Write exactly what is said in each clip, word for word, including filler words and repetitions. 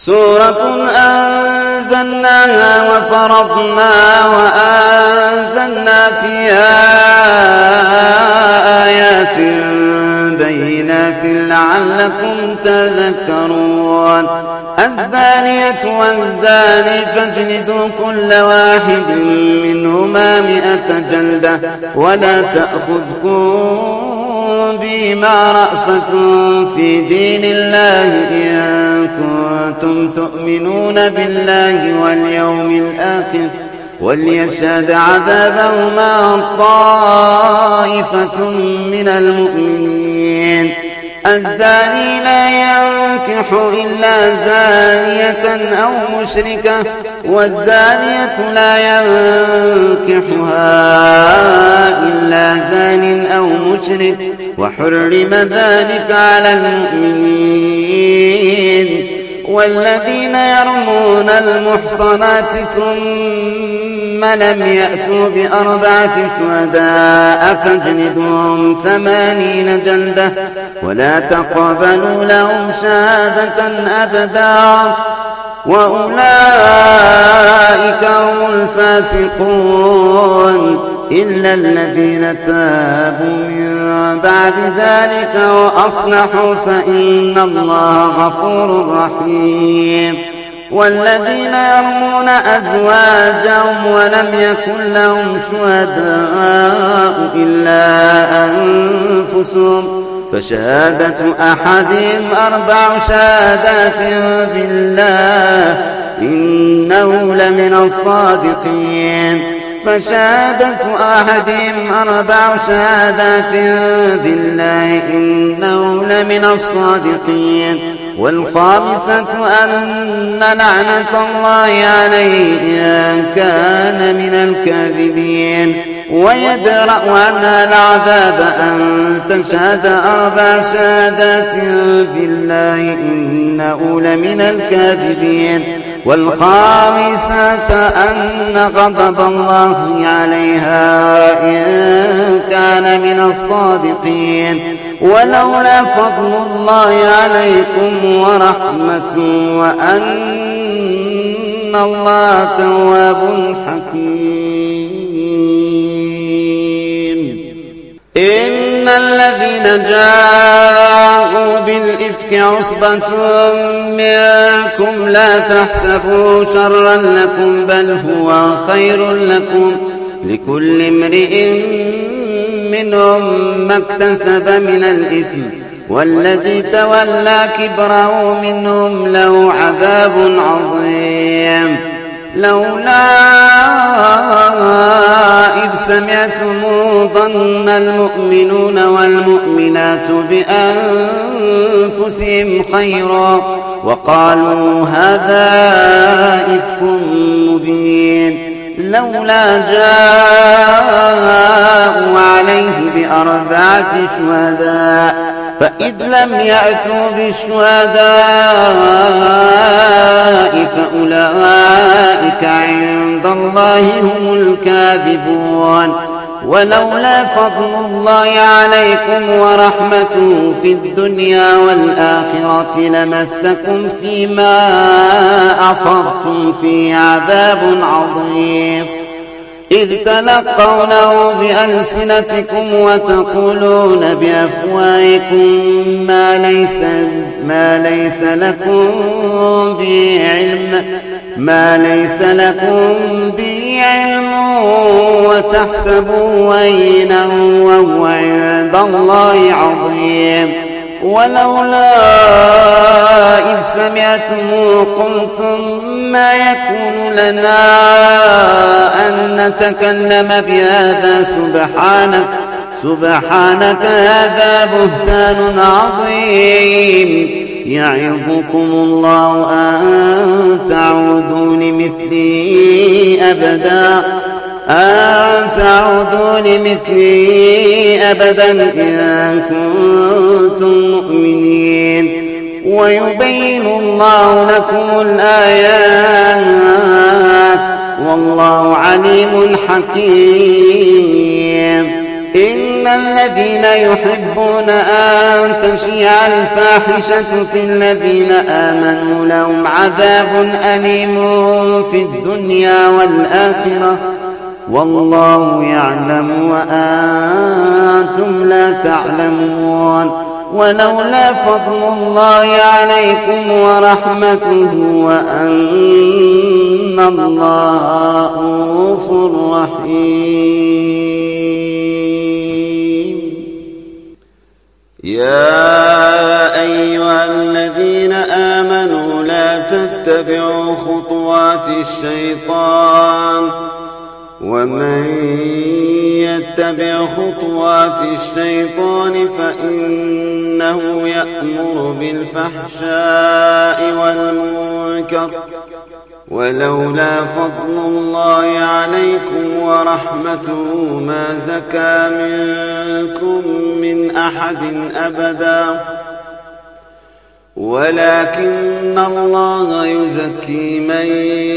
سورة أنزلناها وفرضنا وأنزلنا فيها آيات بينات لعلكم تذكرون. الزانية والزاني فاجلدوا كل واحد منهما مئة جلدة ولا تأخذكم بما رأفة في دين الله إن كنتم تؤمنون بالله واليوم الآخر وليشهد عذابهما طائفة من المؤمنين. الزاني لا ينكح إلا زانية أو مشركة والزانية لا ينكحها إلا زان أو مشرك وحرم ذلك على المؤمنين. والذين يرمون المحصنات ثم لم يأتوا بأربعة شهداء فاجلدوهم ثمانين جلدة ولا تقبلوا لهم شهادة أبدا وأولئك هم الفاسقون إلا الذين تابوا من بعد ذلك وأصلحوا فإن الله غفور رحيم. والذين يرمون أزواجهم ولم يكن لهم شهداء إلا أنفسهم فشهادة أحدهم أربع شهادات بالله إنه لمن الصادقين فشهادة أحدهم أربع شهادات بالله إنه لمن الصادقين. والخامسة أن لعنة الله عليه إن كان من الكاذبين ويدرأ عنها العذاب أن تشهد أربع شهادات بالله إنه لمن الكاذبين. والخامسة أن غضب الله عليها إن كان من الصادقين ولولا فضل الله عليكم ورحمته وأن الله تواب حكيم. إن الذين جاءوا بالإفك عصبة منكم لا تحسبوا شرا لكم بل هو خير لكم لكل امرئ منهم ما اكتسب من الإثم والذي تولى كبره منهم له عذاب عظيم. لولا إذ سمعتموه ظن المؤمنون والمؤمنات بأنفسهم خيرا وقالوا هذا إفك مبين. لولا جاءوا عليه بأربعة شهداء فإذ لم يأتوا بالشهداء فأولئك عند الله هم الكاذبون. ولولا فضل الله عليكم ورحمته في الدنيا والآخرة لمسكم فيما أفضتم فيه عذاب عظيم إذ تلقونه بألسنتكم وتقولون بأفواهكم ما ليس ما ليس لكم به علم ما ليس لكم به علم وتحسبوه هينا وهو عند الله عظيم. ولولا إذ سمعتموه قلتم ما يكون لنا أن نتكلم بهذا سبحانك سبحانك هذا بهتان عظيم. يعظكم الله أن تعودوا لمثله أبدا أن تعودوا لمثله أبدا إن كنتم مؤمنين ويبين الله لكم الآيات والله عليم حكيم. إن الذين يحبون أن تشيع الفاحشة في الذين آمنوا لهم عذاب أليم في الدنيا والآخرة والله يعلم وأنتم لا تعلمون. ولولا فضل الله عليكم ورحمته وأن الله رءوف رحيم. يا أيها الذين آمنوا لا تتبعوا خطوات الشيطان ومن يتبع خطوات الشيطان فإنه يأمر بالفحشاء والمنكر ولولا فضل الله عليكم ورحمته ما زكى منكم من أحد أبدا ولكن الله يزكي من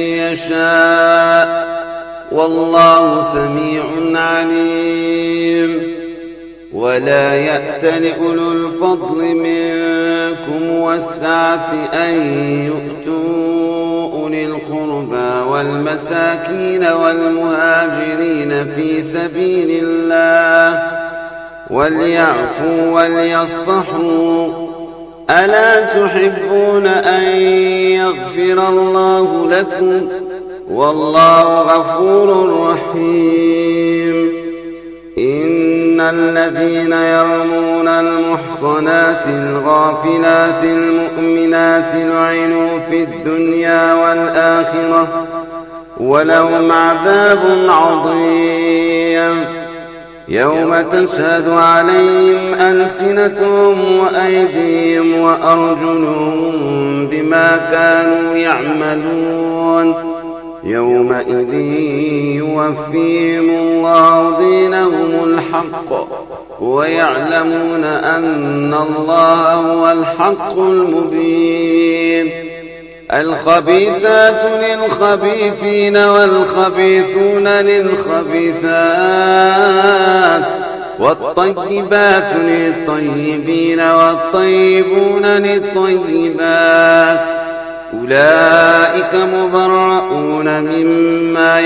يشاء والله سميع عليم. ولا يأتل أولو الفضل منكم والسعة أن يؤتوا أولي القربى والمساكين والمهاجرين في سبيل الله وليعفوا وليصفحوا ألا تحبون أن يغفر الله لكم والله غفور رحيم. إن الذين يرمون المحصنات الغافلات المؤمنات لعنوا في الدنيا والآخرة ولهم عذاب عظيم يوم تشهد عليهم ألسنتهم وأيديهم وأرجلهم بما كانوا يعملون يومئذ يوفيهم الله دينهم الحق ويعلمون أن الله هو الحق المبين. الخبيثات للخبيثين والخبيثون للخبيثات والطيبات للطيبين والطيبون للطيبات أولئك مبرؤون مما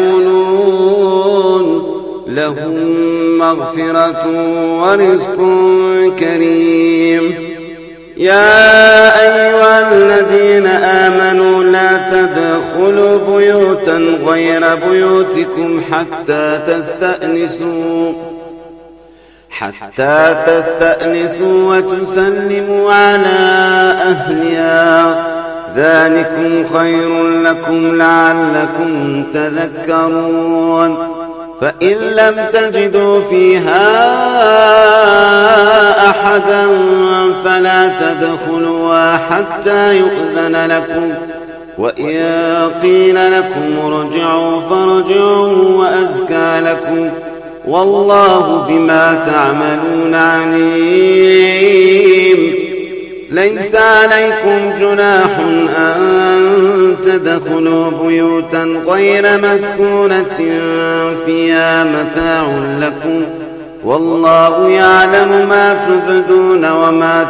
يقولون لهم مغفرة ورزق كريم. يا أيها الذين آمنوا لا تدخلوا بيوتا غير بيوتكم حتى تستأنسوا حتى تستأنسوا وتسلموا على أهلها ذلكم خير لكم لعلكم تذكرون. فإن لم تجدوا فيها أحدا فلا تدخلوها حتى يؤذن لكم وإن قيل لكم ارجعوا فارجعوا وأزكى لكم والله بما تعملون عليم. ليس عليكم جناح أن تدخلوا بيوتا غير مسكونة فيها متاع لكم والله يعلم ما تبدون وما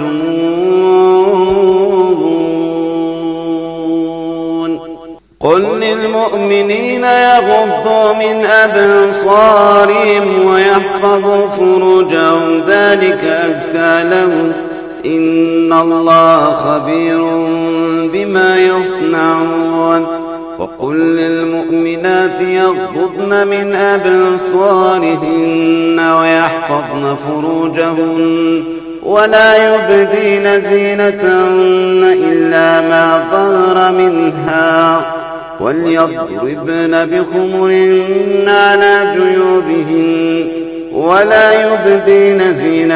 تكتمون. قل للمؤمنين يغضوا من أبصارهم ويحفظوا فروجهم ذلك أزكى لهم إن الله خبير بما يصنعون. وقل للمؤمنات يغضضن من أبصارهن ويحفظن فروجهن ولا يبدين زينتهن إلا ما ظهر منها وليضربن بخمرهن على جيوبهن ولا يبدين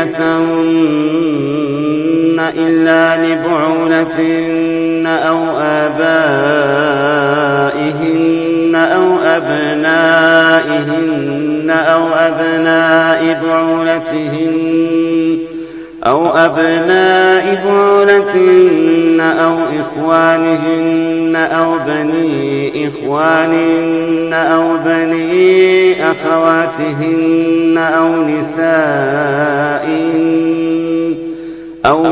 زينتهن إلا لبعولتهن أو آبائهن أو أبنائهن أو أبناء بعولتهن أو أبناء بعولتهن أو إخوانهن أو بني إخوانهن أو بني أخواتهن أو نسائهن أو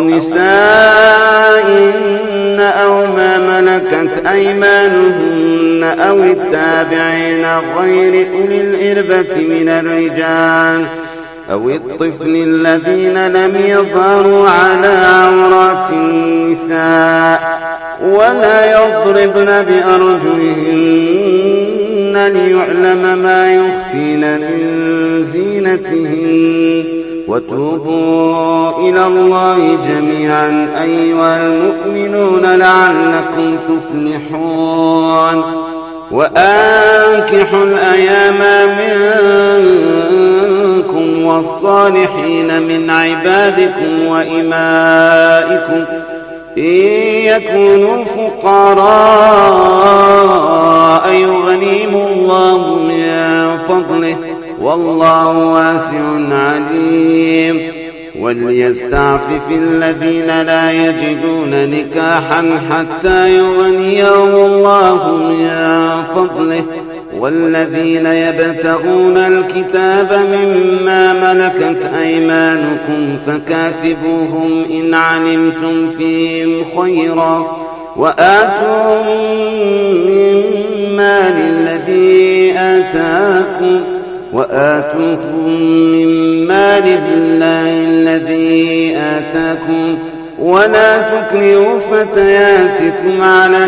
نسائهن أو ما ملكت أيمانهن أو التابعين غير أولي الإربة من الرجال أو الطفل الذين لم يظهروا على عورات النساء ولا يضربن بأرجلهن ليعلم ما يخفين من زينتهن وتوبوا إلى الله جميعا أيها المؤمنون لعلكم تفلحون وأنكحوا الأيام منكم والصالحين من عبادكم وإمائكم إن يكونوا فقراء يغنيهم الله من فضله والله واسع عليم وليستعفف الذين لا يجدون نكاحا حتى يغنيهم الله من فضله والذين يبتغون الكتاب مما ملكت أيمانكم فكاتبوهم إن علمتم فيهم خيرا وآتوهم من مال الذي آتاكم وآتوكم من مال الله الذي آتاكم ولا تكرهوا فتياتكم على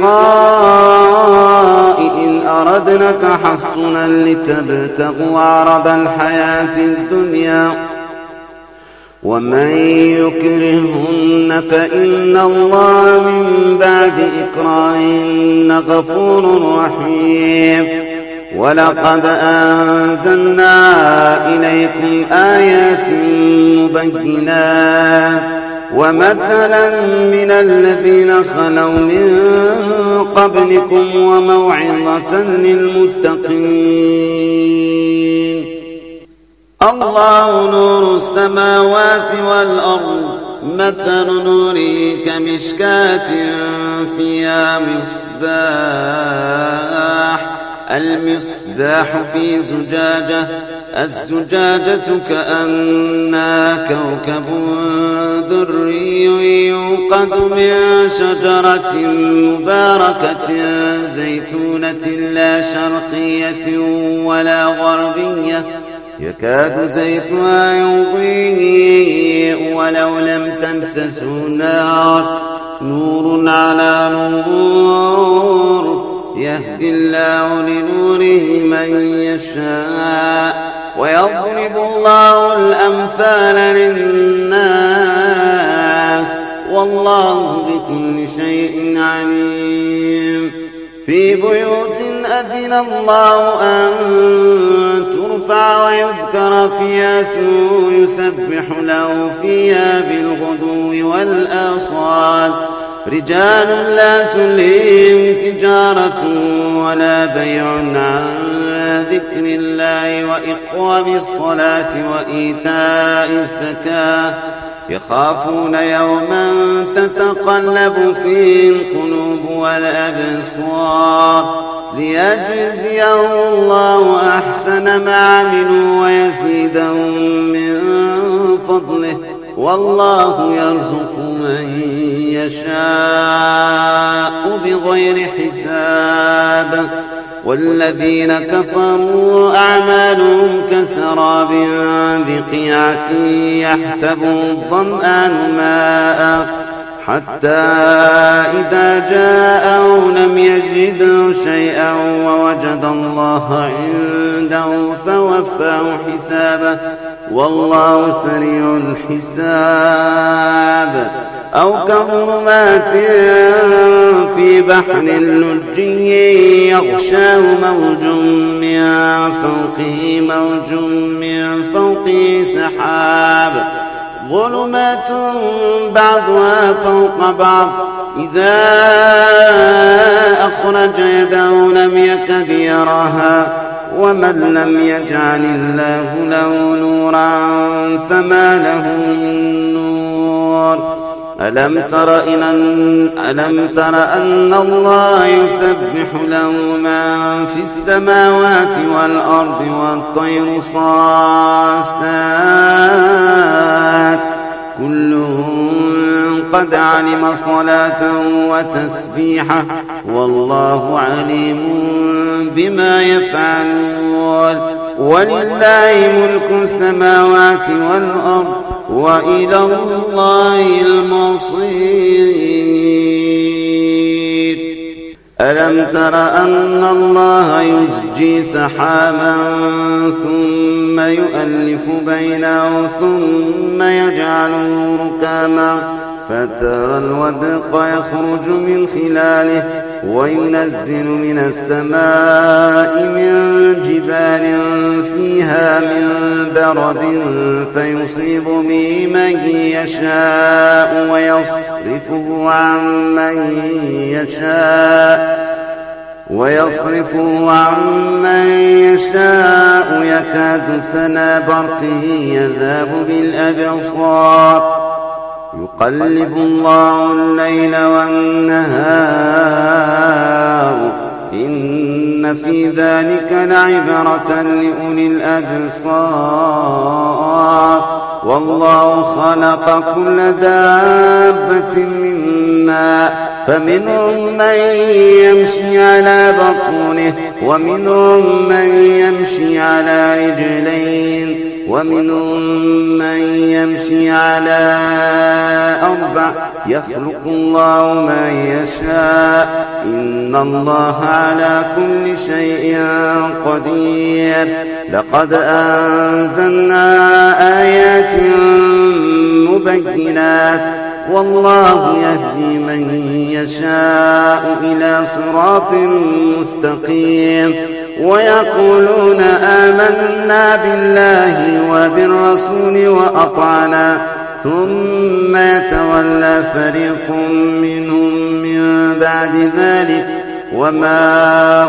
البغاء إن أردنا تحصنا لتبتغوا عرض الحياة الدنيا ومن يكرهن فإن الله من بعد إكراههن غفور رحيم ولقد أنزلنا إليكم آيات مبينات ومثلا من الذين خلوا من قبلكم وموعظة للمتقين الله نور السماوات والأرض مثل نوره كمشكاة فيها مصباح المصباح في زجاجة الزجاجة كأنها كوكب دري يوقد من شجرة مباركة زيتونة لا شرقية ولا غربية يكاد زيتها يضيء ولو لم تمسسه نار نور على نور يهدي الله لنوره من يشاء ويضرب الله الأمثال للناس والله بكل شيء عليم في بيوت أذن الله أن ترفع ويذكر فيها اسمه يسبح له فيها بالغدو والآصال رجال لا تلهيهم تجارة ولا بيع عن ذكر الله وإقام الصلاة وإيتاء الزكاة يخافون يوما تتقلب فيه القلوب والأبصار ليجزيهم الله أحسن ما عملوا ويزيدهم من فضله والله يرزق من يشاء بغير حساب والذين كفروا أعمالهم كسراب بقيعة يحسبه الظمآن ماء حتى إذا جاءه لم يجده شيئا ووجد الله عنده فوفاه حسابه والله سريع الحساب أو كظلمات في بحر لجي يغشاه موج من فوقه موج من فوقه سحاب ظلمات بعضها فوق بعض إذا أخرج يده لم يكد يراها ومن لم يجعل الله له نورا فما له من نور ألم تر, إن ألم تر أن الله يسبح له من في السماوات والأرض والطير صافات كل قد علم صلاة وتسبيحة والله عليم بما يفعلون ولله ملك السماوات والأرض وإلى الله المصير. ألم تر أن الله يزجي سحابا ثم يؤلف بينه ثم يجعله ركاما فترى الودق يخرج من خلاله وينزل من السماء من جبال فيها من برد فيصيب به من يشاء ويصرفه عن من يشاء ويصرفه عن من يشاء يكاد سنا برقه يذهب بالأبصار يقلب الله الليل والنهار إن في ذلك لعبرة لأولي الأبصار والله خلق كل دابة من ماء فمنهم من يمشي على بطنه ومنهم من يمشي على رجلين ومنهم من يمشي على أربع يخلق الله ما يشاء إن الله على كل شيء قدير. لقد أنزلنا آيات مبينات والله يهدي من يشاء إلى صراط مستقيم. ويقولون آمنا بالله وبالرسول وأطعنا ثم يتولى فريق منهم من بعد ذلك وما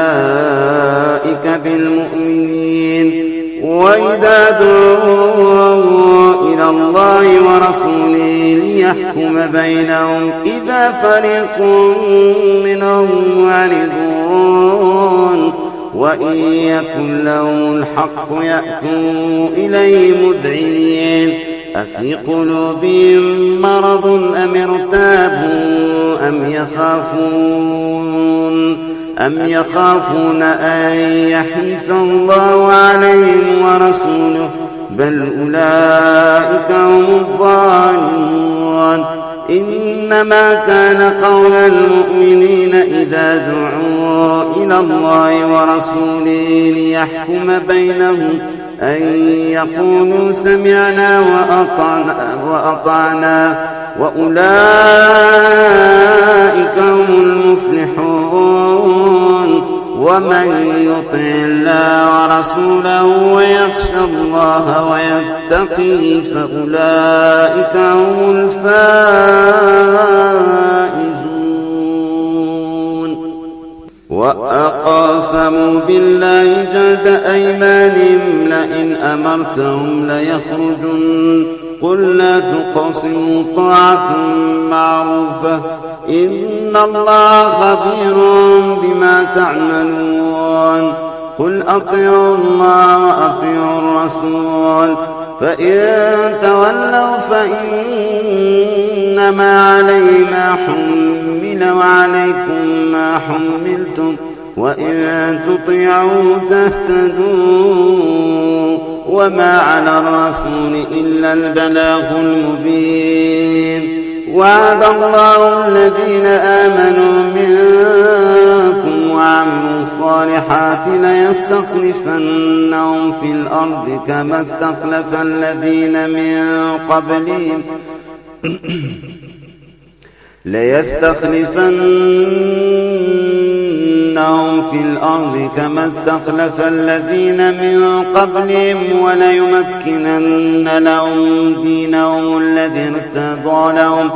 أولئك بالمؤمنين. وإذا دعوا إلى الله ورسوله ليحكم بينهم إذا فريق منهم معرضون وإن يكن لهم الحق يأتوا إليه مذعنين أفي قلوبهم مرض أم ارتابوا أم يخافون أم يخافون أن يحيف الله عليهم ورسوله بل أولئك هم الظالمون. إنما كان قول المؤمنين إذا دعوا إلى الله ورسوله ليحكم بينهم أن يقولوا سمعنا وأطعنا, وأطعنا وأولئك هم المفلحون. ومن يطع الله ورسوله ويخشى الله ويتقي فأولئك هم الفائزون. وأقسموا بالله جهد أيمانهم لئن أمرتهم ليخرجن قل لا تقسموا طاعة معروفة إن الله خبير بما تعملون. قل أطيعوا الله وأطيعوا الرسول فإن تولوا فإنما عليه ما حمل وعليكم ما حملتم وإن تطيعوا تهتدوا وما على الرسول إلا البلاغ المبين. وعد الله الذين آمنوا منكم وعملوا الصالحات ليستخلفنهم في الأرض كما استخلف الذين من قبلهم ليستخلفنهم في الأرض كما استخلف الذين من قبلهم وليمكنن لهم دينهم الذي ارتضى لهم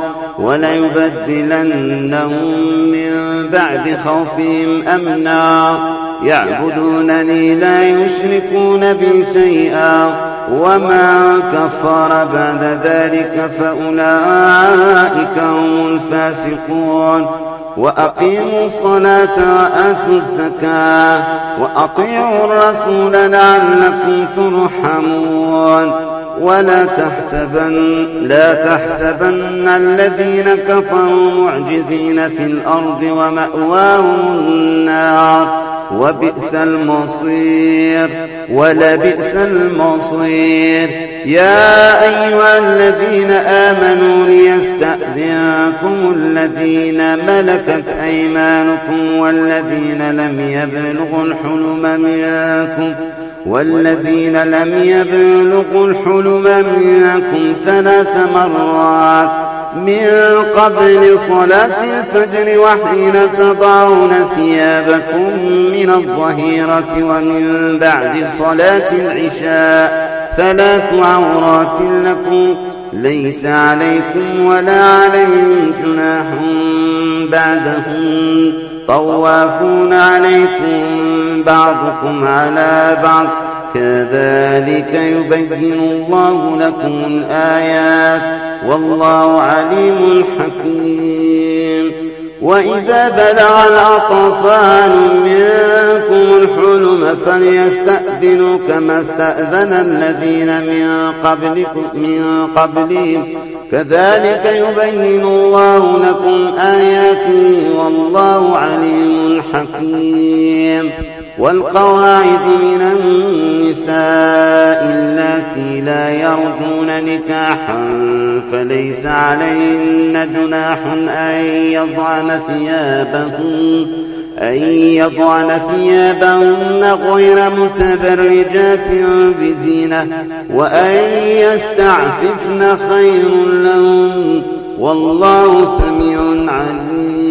وليبدلنهم من بعد خوفهم أمنا يعبدونني لا يشركون بي شيئا ومن كفر بعد ذلك فأولئك هم الفاسقون وأقيموا الصلاة وآتوا الزكاة وأطيعوا الرسول لعلكم ترحمون ولا تحسبن, لا تحسبن الذين كفروا معجزين في الأرض ومأواهم النار وبئس المصير ولبئس المصير. يا أيها الذين آمنوا ليستأذنكم الذين ملكت أيمانكم والذين لم يبلغوا الحلم منكم والذين لم يبلغوا الحلم منكم ثلاث مرات من قبل صلاة الفجر وحين تضعون ثيابكم من الظهيرة ومن بعد صلاة العشاء ثلاث عورات لكم ليس عليكم ولا عليهم جناح بعدهم طوافون عليكم بعضكم على بعض كذلك يبين الله لكم الآيات والله عليم حكيم. وإذا بلغ الأطفال منكم الحلم فليستأذنوا كما استأذن الذين من قبلكم من قبلهم كذلك يبين الله لكم آياته والله عليم حكيم. والقواعد من النساء اللاتي لا يرجون نكاحا فليس عليهن جناح أن يضعن ثيابهن أن يضعن ثيابهن غير متبرجات بزينة وأن يستعففن خير لهم والله سميع عليم.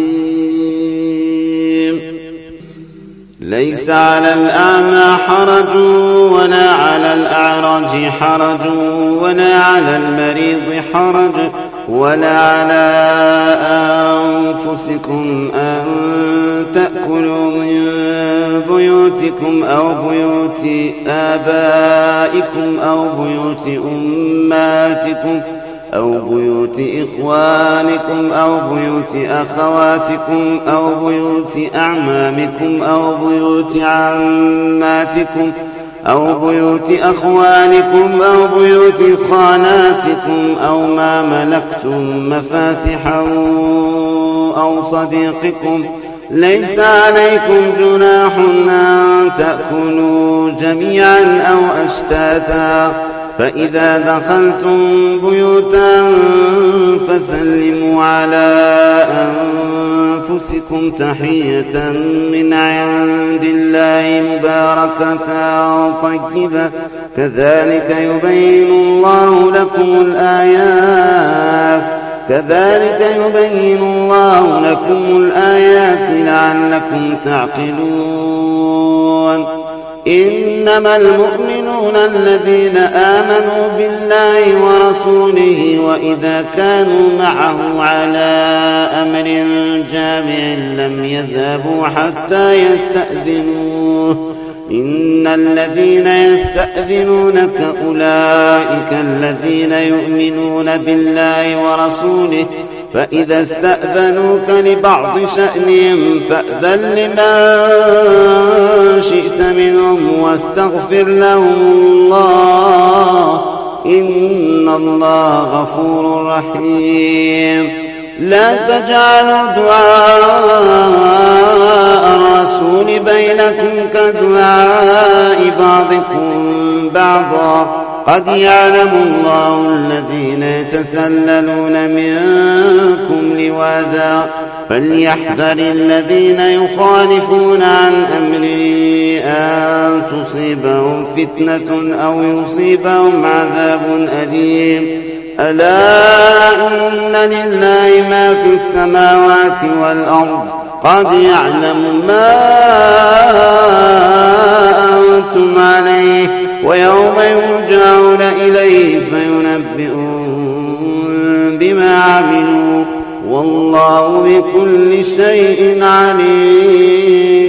ليس على الأعمى حرج ولا على الأعرج حرج ولا على المريض حرج ولا على أنفسكم أن تأكلوا من بيوتكم أو بيوت آبائكم أو بيوت أمهاتكم أو بيوت إخوانكم أو بيوت أخواتكم أو بيوت أعمامكم أو بيوت عماتكم أو بيوت أخوانكم أو بيوت خالاتكم أو ما ملكتم مفاتحه أو صديقكم ليس عليكم جناح أن تأكلوا جميعا أو أشتاتا فإذا دخلتم بيوتا فسلموا على أنفسكم تحية من عند الله مباركة طيبة كذلك يبين الله لكم الآيات كذلك يبين الله لكم الآيات لعلكم تعقلون. إنما المؤمنون الذين آمنوا بالله ورسوله وإذا كانوا معه على أمر جامع لم يذهبوا حتى يستأذنوه إن الذين يستأذنونك أولئك الذين يؤمنون بالله ورسوله فإذا استأذنوك لبعض شأنهم فأذن لمن شئت منهم واستغفر لهم الله إن الله غفور رحيم. لا تجعلوا دعاء الرسول بينكم كدعاء بعضكم بعضا قد يعلم الله الذين يتسللون منكم لواذا فليحذر الذين يخالفون عن أمره أن تصيبهم فتنة أو يصيبهم عذاب أليم. ألا إن لله ما في السماوات والأرض قد يعلم ما أنتم عليه ويوم يرجعون إليه فينبئون بما عملوا والله بكل شيء عليم.